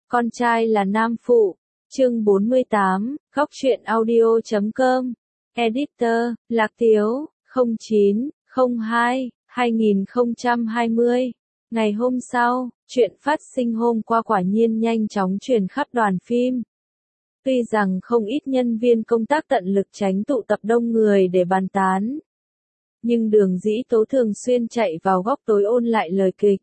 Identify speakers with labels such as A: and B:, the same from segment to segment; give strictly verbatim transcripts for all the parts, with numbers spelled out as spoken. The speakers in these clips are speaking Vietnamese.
A: Con trai là nam phụ. Chương bốn mươi tám, góc truyện audio chấm com. Editor, Lạc Tiếu, không chín, không hai, hai nghìn không trăm hai mươi. Ngày hôm sau, chuyện phát sinh hôm qua quả nhiên nhanh chóng truyền khắp đoàn phim. Tuy rằng không ít nhân viên công tác tận lực tránh tụ tập đông người để bàn tán, nhưng Đường Dĩ Tố thường xuyên chạy vào góc tối ôn lại lời kịch.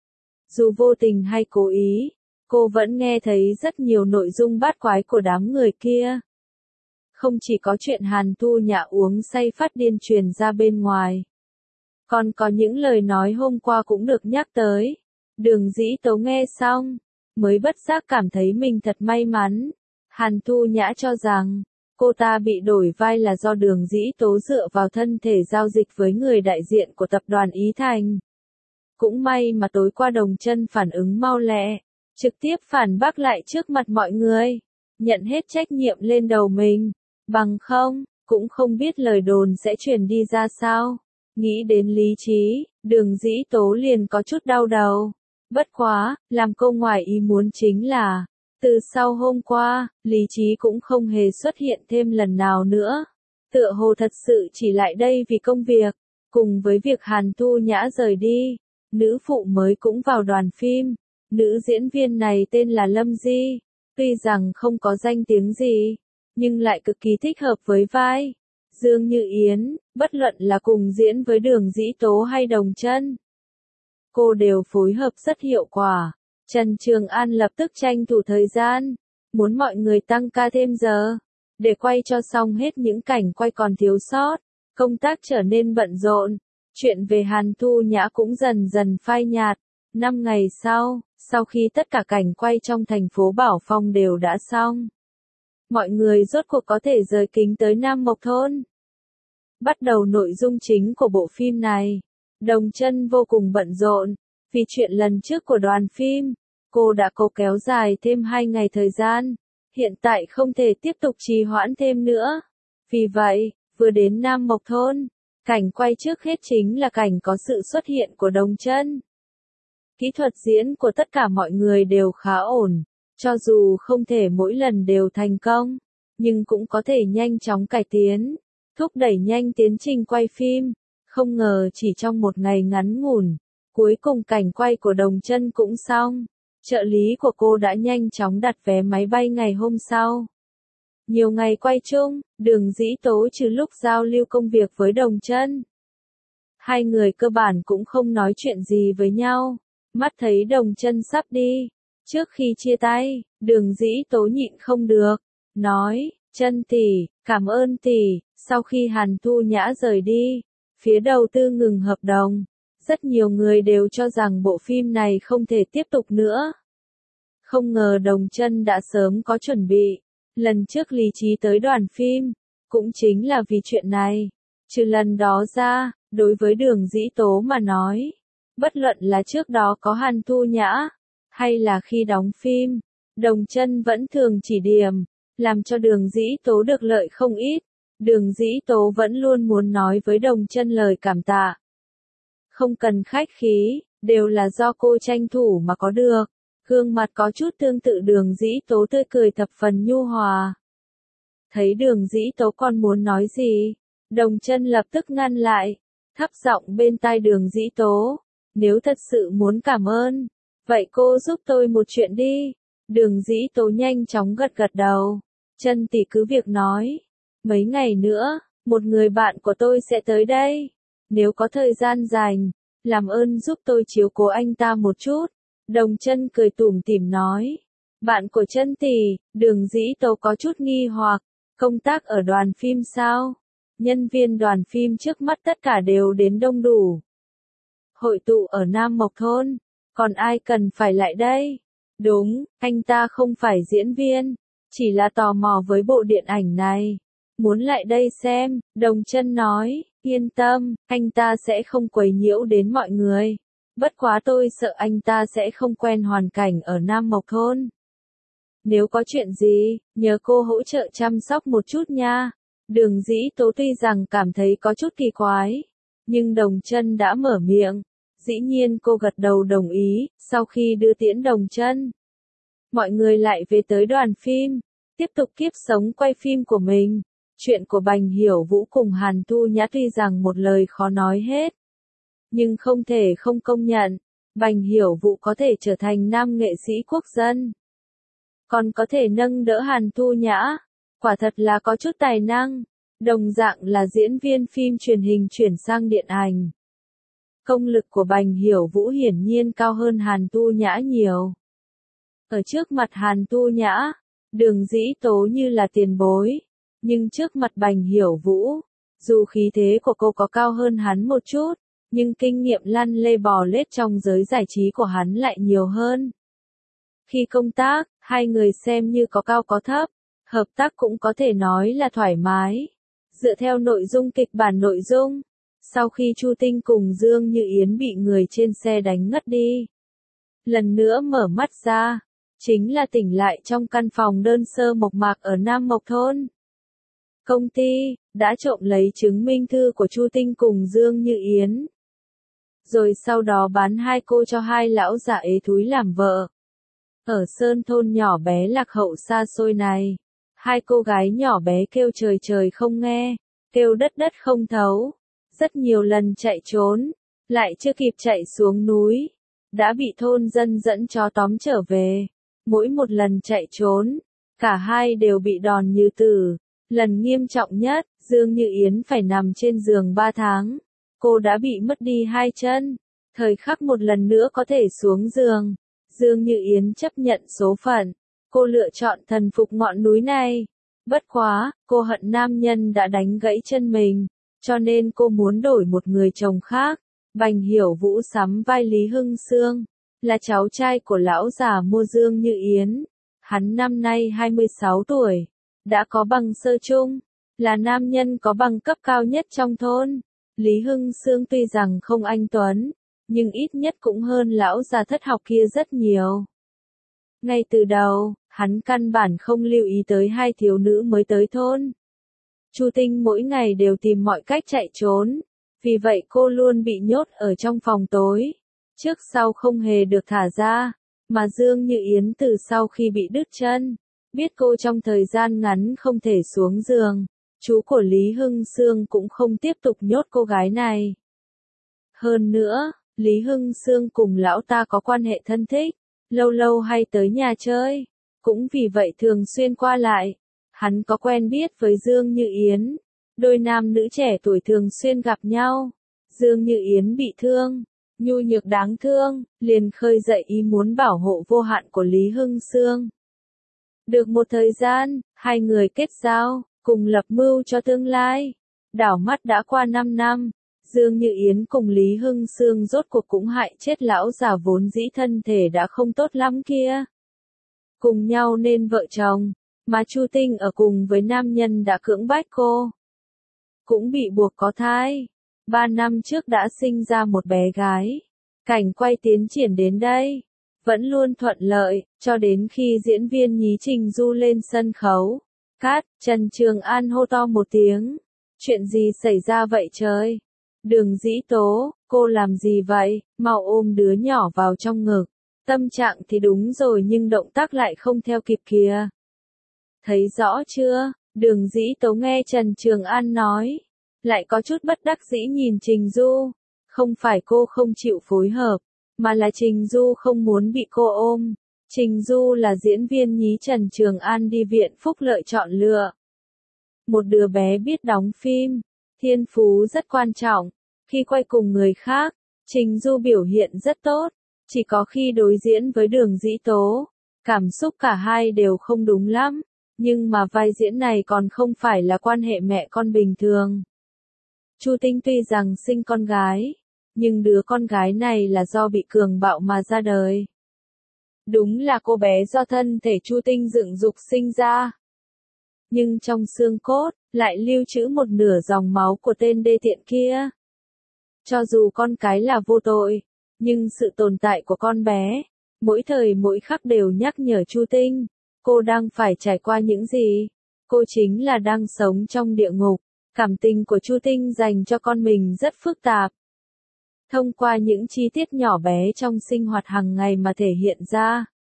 A: Dù vô tình hay cố ý, cô vẫn nghe thấy rất nhiều nội dung bát quái của đám người kia. Không chỉ có chuyện Hàn Thu Nhã uống say phát điên truyền ra bên ngoài, còn có những lời nói hôm qua cũng được nhắc tới. Đường Dĩ Tố nghe xong, mới bất giác cảm thấy mình thật may mắn. Hàn Thu Nhã cho rằng, cô ta bị đổi vai là do Đường Dĩ Tố dựa vào thân thể giao dịch với người đại diện của tập đoàn Ý Thành. Cũng may mà tối qua Đồng Chân phản ứng mau lẹ, trực tiếp phản bác lại trước mặt mọi người, nhận hết trách nhiệm lên đầu mình, bằng không, cũng không biết lời đồn sẽ truyền đi ra sao. Nghĩ đến lý trí, Đường Dĩ Tố liền có chút đau đầu. Bất quá, làm cô ngoài ý muốn chính là, từ sau hôm qua, lý trí cũng không hề xuất hiện thêm lần nào nữa. Tựa hồ thật sự chỉ lại đây vì công việc, cùng với việc Hàn Thu Nhã rời đi, nữ phụ mới cũng vào đoàn phim. Nữ diễn viên này tên là Lâm Di, tuy rằng không có danh tiếng gì, nhưng lại cực kỳ thích hợp với vai Dương Như Yến, bất luận là cùng diễn với Đường Dĩ Tố hay Đồng Chân, cô đều phối hợp rất hiệu quả. Trần Trường An lập tức tranh thủ thời gian, muốn mọi người tăng ca thêm giờ, để quay cho xong hết những cảnh quay còn thiếu sót. Công tác trở nên bận rộn, chuyện về Hàn Thu Nhã cũng dần dần phai nhạt. Năm ngày sau, sau khi tất cả cảnh quay trong thành phố Bảo Phong đều đã xong, mọi người rốt cuộc có thể rời kính tới Nam Mộc Thôn. Bắt đầu nội dung chính của bộ phim này, Đồng Chân vô cùng bận rộn, vì chuyện lần trước của đoàn phim, cô đã cố kéo dài thêm hai ngày thời gian, hiện tại không thể tiếp tục trì hoãn thêm nữa. Vì vậy, vừa đến Nam Mộc Thôn, cảnh quay trước hết chính là cảnh có sự xuất hiện của Đồng Chân. Kỹ thuật diễn của tất cả mọi người đều khá ổn, cho dù không thể mỗi lần đều thành công, nhưng cũng có thể nhanh chóng cải tiến, thúc đẩy nhanh tiến trình quay phim. Không ngờ chỉ trong một ngày ngắn ngủn, cuối cùng cảnh quay của Đồng Chân cũng xong. Trợ lý của cô đã nhanh chóng đặt vé máy bay ngày hôm sau. Nhiều ngày quay chung, Đường Dĩ Tố trừ lúc giao lưu công việc với Đồng Chân, hai người cơ bản cũng không nói chuyện gì với nhau. Mắt thấy Đồng Chân sắp đi, trước khi chia tay, Đường Dĩ Tố nhịn không được, nói, Chân tỷ, cảm ơn tỷ. Sau khi Hàn Thu Nhã rời đi, phía đầu tư ngừng hợp đồng, rất nhiều người đều cho rằng bộ phim này không thể tiếp tục nữa. Không ngờ Đồng Chân đã sớm có chuẩn bị, lần trước lý trí tới đoàn phim, cũng chính là vì chuyện này. Trừ lần đó ra, đối với Đường Dĩ Tố mà nói, bất luận là trước đó có Hàn Thu Nhã, hay là khi đóng phim, Đồng Chân vẫn thường chỉ điểm, làm cho Đường Dĩ Tố được lợi không ít. Đường Dĩ Tố vẫn luôn muốn nói với Đồng Chân lời cảm tạ. Không cần khách khí, đều là do cô tranh thủ mà có được. Gương mặt có chút tương tự Đường Dĩ Tố tươi cười thập phần nhu hòa. Thấy Đường Dĩ Tố còn muốn nói gì, Đồng Chân lập tức ngăn lại, thấp giọng bên tai Đường Dĩ Tố, nếu thật sự muốn cảm ơn, vậy cô giúp tôi một chuyện đi. Đường Dĩ Tố nhanh chóng gật gật đầu, Chân tỷ cứ việc nói. Mấy ngày nữa, một người bạn của tôi sẽ tới đây. Nếu có thời gian rảnh, làm ơn giúp tôi chiếu cố anh ta một chút. Đồng Chân cười tủm tỉm nói. Bạn của Chân tỷ, Đường Dĩ Tố có chút nghi hoặc, công tác ở đoàn phim sao? Nhân viên đoàn phim trước mắt tất cả đều đến đông đủ, hội tụ ở Nam Mộc Thôn, còn ai cần phải lại đây? Đúng, anh ta không phải diễn viên, chỉ là tò mò với bộ điện ảnh này, muốn lại đây xem. Đồng Chân nói, yên tâm, anh ta sẽ không quấy nhiễu đến mọi người. Bất quá tôi sợ anh ta sẽ không quen hoàn cảnh ở Nam Mộc Thôn. Nếu có chuyện gì, nhờ cô hỗ trợ chăm sóc một chút nha. Đường Dĩ Tố tuy rằng cảm thấy có chút kỳ quái, nhưng Đồng Chân đã mở miệng, dĩ nhiên cô gật đầu đồng ý. Sau khi đưa tiễn Đồng Chân, mọi người lại về tới đoàn phim, tiếp tục kiếp sống quay phim của mình. Chuyện của Bành Hiểu Vũ cùng Hàn Thu Nhã tuy rằng một lời khó nói hết, nhưng không thể không công nhận, Bành Hiểu Vũ có thể trở thành nam nghệ sĩ quốc dân, còn có thể nâng đỡ Hàn Thu Nhã, quả thật là có chút tài năng, đồng dạng là diễn viên phim truyền hình chuyển sang điện ảnh. Công lực của Bành Hiểu Vũ hiển nhiên cao hơn Hàn Thu Nhã nhiều. Ở trước mặt Hàn Thu Nhã, Đường Dĩ Tố như là tiền bối, nhưng trước mặt Bành Hiểu Vũ, dù khí thế của cô có cao hơn hắn một chút, nhưng kinh nghiệm lăn lê bò lết trong giới giải trí của hắn lại nhiều hơn. Khi công tác, hai người xem như có cao có thấp, hợp tác cũng có thể nói là thoải mái. Dựa theo nội dung kịch bản nội dung, sau khi Chu Tinh cùng Dương Như Yến bị người trên xe đánh ngất đi, lần nữa mở mắt ra, chính là tỉnh lại trong căn phòng đơn sơ mộc mạc ở Nam Mộc Thôn. Công ty đã trộm lấy chứng minh thư của Chu Tinh cùng Dương Như Yến, rồi sau đó bán hai cô cho hai lão già ế thúi làm vợ. Ở sơn thôn nhỏ bé lạc hậu xa xôi này, hai cô gái nhỏ bé kêu trời trời không nghe, kêu đất đất không thấu, rất nhiều lần chạy trốn, lại chưa kịp chạy xuống núi, đã bị thôn dân dẫn chó tóm trở về. Mỗi một lần chạy trốn, cả hai đều bị đòn như tử. Lần nghiêm trọng nhất, Dương Như Yến phải nằm trên giường ba tháng. Cô đã bị mất đi hai chân. Thời khắc một lần nữa có thể xuống giường, Dương Như Yến chấp nhận số phận. Cô lựa chọn thần phục ngọn núi này. Bất quá, cô hận nam nhân đã đánh gãy chân mình, cho nên cô muốn đổi một người chồng khác. Bành Hiểu Vũ sắm vai Lý Hưng Xương, là cháu trai của lão già mua Dương Như Yến. Hắn năm nay hai mươi sáu tuổi, đã có bằng sơ trung, là nam nhân có bằng cấp cao nhất trong thôn. Lý Hưng Xương tuy rằng không anh tuấn, nhưng ít nhất cũng hơn lão già thất học kia rất nhiều. Ngay từ đầu, hắn căn bản không lưu ý tới hai thiếu nữ mới tới thôn. Chu Tinh mỗi ngày đều tìm mọi cách chạy trốn, vì vậy cô luôn bị nhốt ở trong phòng tối, trước sau không hề được thả ra, mà Dương Như Yến từ sau khi bị đứt chân, biết cô trong thời gian ngắn không thể xuống giường, chú của Lý Hưng Xương cũng không tiếp tục nhốt cô gái này. Hơn nữa, Lý Hưng Xương cùng lão ta có quan hệ thân thích, lâu lâu hay tới nhà chơi, cũng vì vậy thường xuyên qua lại. Hắn có quen biết với Dương Như Yến, đôi nam nữ trẻ tuổi thường xuyên gặp nhau. Dương Như Yến bị thương, nhu nhược đáng thương, liền khơi dậy ý muốn bảo hộ vô hạn của Lý Hưng Xương. Được một thời gian, hai người kết giao, cùng lập mưu cho tương lai. Đảo mắt đã qua năm năm, Dương Như Yến cùng Lý Hưng Xương rốt cuộc cũng hại chết lão già vốn dĩ thân thể đã không tốt lắm kia. Cùng nhau nên vợ chồng, mà Chu Tinh ở cùng với nam nhân đã cưỡng bách cô, cũng bị buộc có thai. Ba năm trước đã sinh ra một bé gái. Cảnh quay tiến triển đến đây, vẫn luôn thuận lợi, cho đến khi diễn viên Nhí Trình Du lên sân khấu. Cát, Trần Trường An hô to một tiếng. Chuyện gì xảy ra vậy trời? Đường Dĩ Tố, cô làm gì vậy? Mau ôm đứa nhỏ vào trong ngực. Tâm trạng thì đúng rồi nhưng động tác lại không theo kịp kìa. Thấy rõ chưa? Đường Dĩ Tố nghe Trần Trường An nói, lại có chút bất đắc dĩ nhìn Trình Du. Không phải cô không chịu phối hợp, mà là Trình Du không muốn bị cô ôm. Trình Du là diễn viên nhí Trần Trường An đi viện phúc lợi chọn lựa. Một đứa bé biết đóng phim, thiên phú rất quan trọng. Khi quay cùng người khác, Trình Du biểu hiện rất tốt. Chỉ có khi đối diễn với Đường Dĩ Tố, cảm xúc cả hai đều không đúng lắm. Nhưng mà vai diễn này còn không phải là quan hệ mẹ con bình thường. Chu Tinh tuy rằng sinh con gái, nhưng đứa con gái này là do bị cường bạo mà ra đời. Đúng là cô bé do thân thể Chu Tinh dựng dục sinh ra. Nhưng trong xương cốt, lại lưu trữ một nửa dòng máu của tên đê tiện kia. Cho dù con cái là vô tội, nhưng sự tồn tại của con bé, mỗi thời mỗi khắc đều nhắc nhở Chu Tinh, cô đang phải trải qua những gì. Cô chính là đang sống trong địa ngục. Cảm tình của Chu Tinh dành cho con mình rất phức tạp. Thông qua những chi tiết nhỏ bé trong sinh hoạt hàng ngày mà thể hiện ra.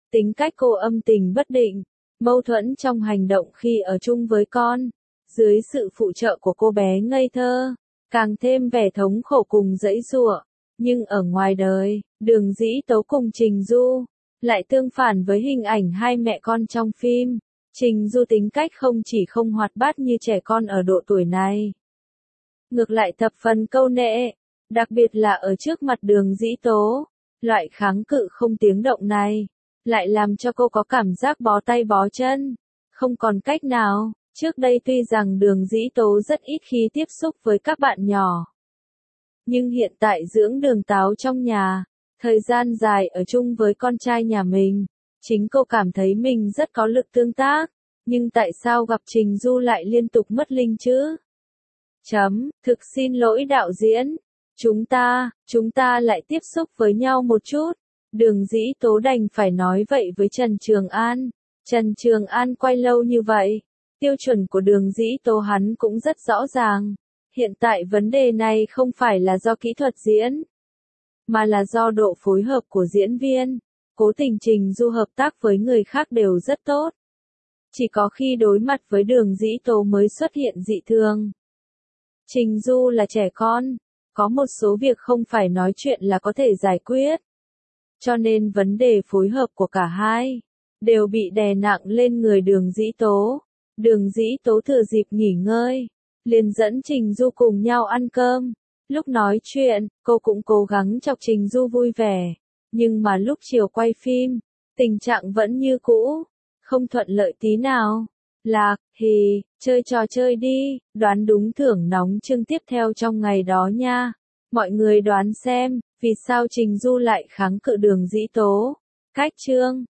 A: Tính cách cô âm tình bất định, mâu thuẫn trong hành động khi ở chung với con. Dưới sự phụ trợ của cô bé ngây thơ, càng thêm vẻ thống khổ cùng dãy giụa. Nhưng ở ngoài đời, Đường Dĩ Tố cùng Trình Du lại tương phản với hình ảnh hai mẹ con trong phim. Trình Du tính cách không chỉ không hoạt bát như trẻ con ở độ tuổi này, ngược lại thập phần câu nệ, đặc biệt là ở trước mặt Đường Dĩ Tố. Loại kháng cự không tiếng động này lại làm cho cô có cảm giác bó tay bó chân, không còn cách nào. Trước đây tuy rằng Đường Dĩ Tố rất ít khi tiếp xúc với các bạn nhỏ, nhưng hiện tại dưỡng Đường Táo trong nhà, thời gian dài ở chung với con trai nhà mình, chính cô cảm thấy mình rất có lực tương tác. Nhưng tại sao gặp Trình Du lại liên tục mất linh chứ? Chấm, thực xin lỗi đạo diễn. Chúng ta, chúng ta lại tiếp xúc với nhau một chút. Đường Dĩ Tố đành phải nói vậy với Trần Trường An. Trần Trường An quay lâu như vậy, tiêu chuẩn của Đường Dĩ Tố hắn cũng rất rõ ràng. Hiện tại vấn đề này không phải là do kỹ thuật diễn, mà là do độ phối hợp của diễn viên. Cố Tình Trình Du hợp tác với người khác đều rất tốt. Chỉ có khi đối mặt với Đường Dĩ Tố mới xuất hiện dị thường. Trình Du là trẻ con, có một số việc không phải nói chuyện là có thể giải quyết. Cho nên vấn đề phối hợp của cả hai đều bị đè nặng lên người Đường Dĩ Tố. Đường Dĩ Tố thừa dịp nghỉ ngơi, liền dẫn Trình Du cùng nhau ăn cơm. Lúc nói chuyện, cô cũng cố gắng chọc Trình Du vui vẻ. Nhưng mà lúc chiều quay phim, tình trạng vẫn như cũ, không thuận lợi tí nào. Lạc, hì, chơi trò chơi đi, đoán đúng thưởng nóng chương tiếp theo trong ngày đó nha. Mọi người đoán xem, vì sao Trình Du lại kháng cự Đường Dĩ Tố. Cách chương